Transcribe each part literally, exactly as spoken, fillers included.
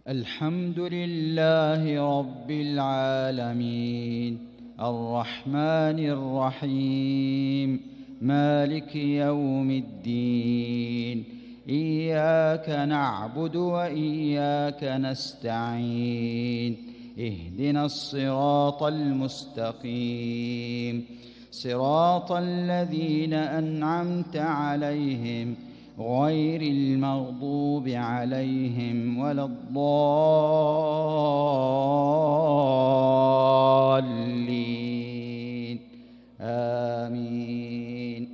الحمد لله رب العالمين الرحمن الرحيم مالك يوم الدين إياك نعبد وإياك نستعين اهدنا الصراط المستقيم صراط الذين أنعمت عليهم غير المغضوب عليهم ولا الضالين آمين.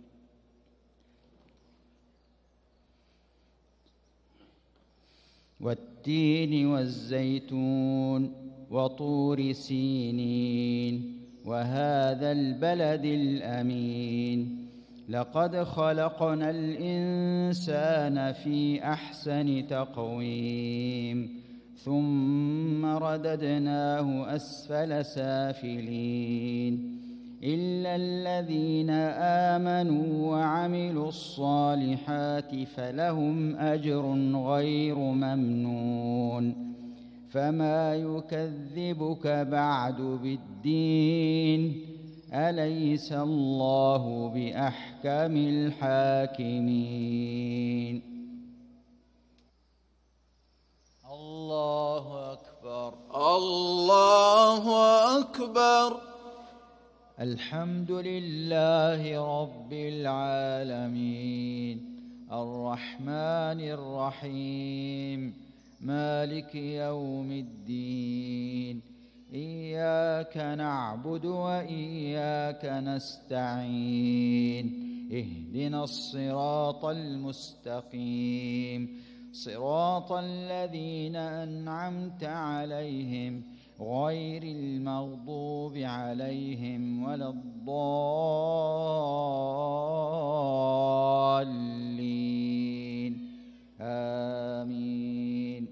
والتين والزيتون وطور سينين وهذا البلد الأمين لقد خلقنا الإنسان في أحسن تقويم ثم رددناه أسفل سافلين إلا الذين آمنوا وعملوا الصالحات فلهم أجر غير ممنون فما يكذبك بعد بالدين أليس الله بأحكم الحاكمين. الله أكبر الله أكبر. الحمد لله رب العالمين الرحمن الرحيم مالك يوم الدين إياك نعبد وإياك نستعين اهدنا الصراط المستقيم صراط الذين أنعمت عليهم غير المغضوب عليهم ولا الضالين آمين.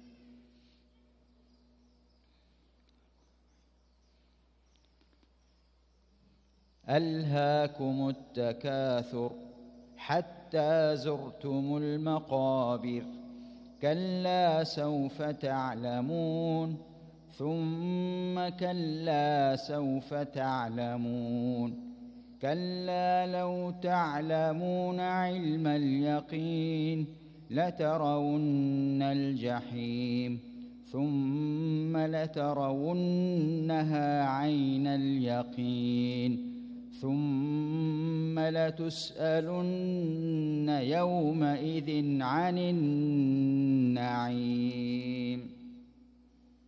ألهاكم التكاثر حتى زرتم المقابر كلا سوف تعلمون ثم كلا سوف تعلمون كلا لو تعلمون علم اليقين لترون الجحيم ثم لترونها عين اليقين ثم لتسألن يومئذ عن النعيم.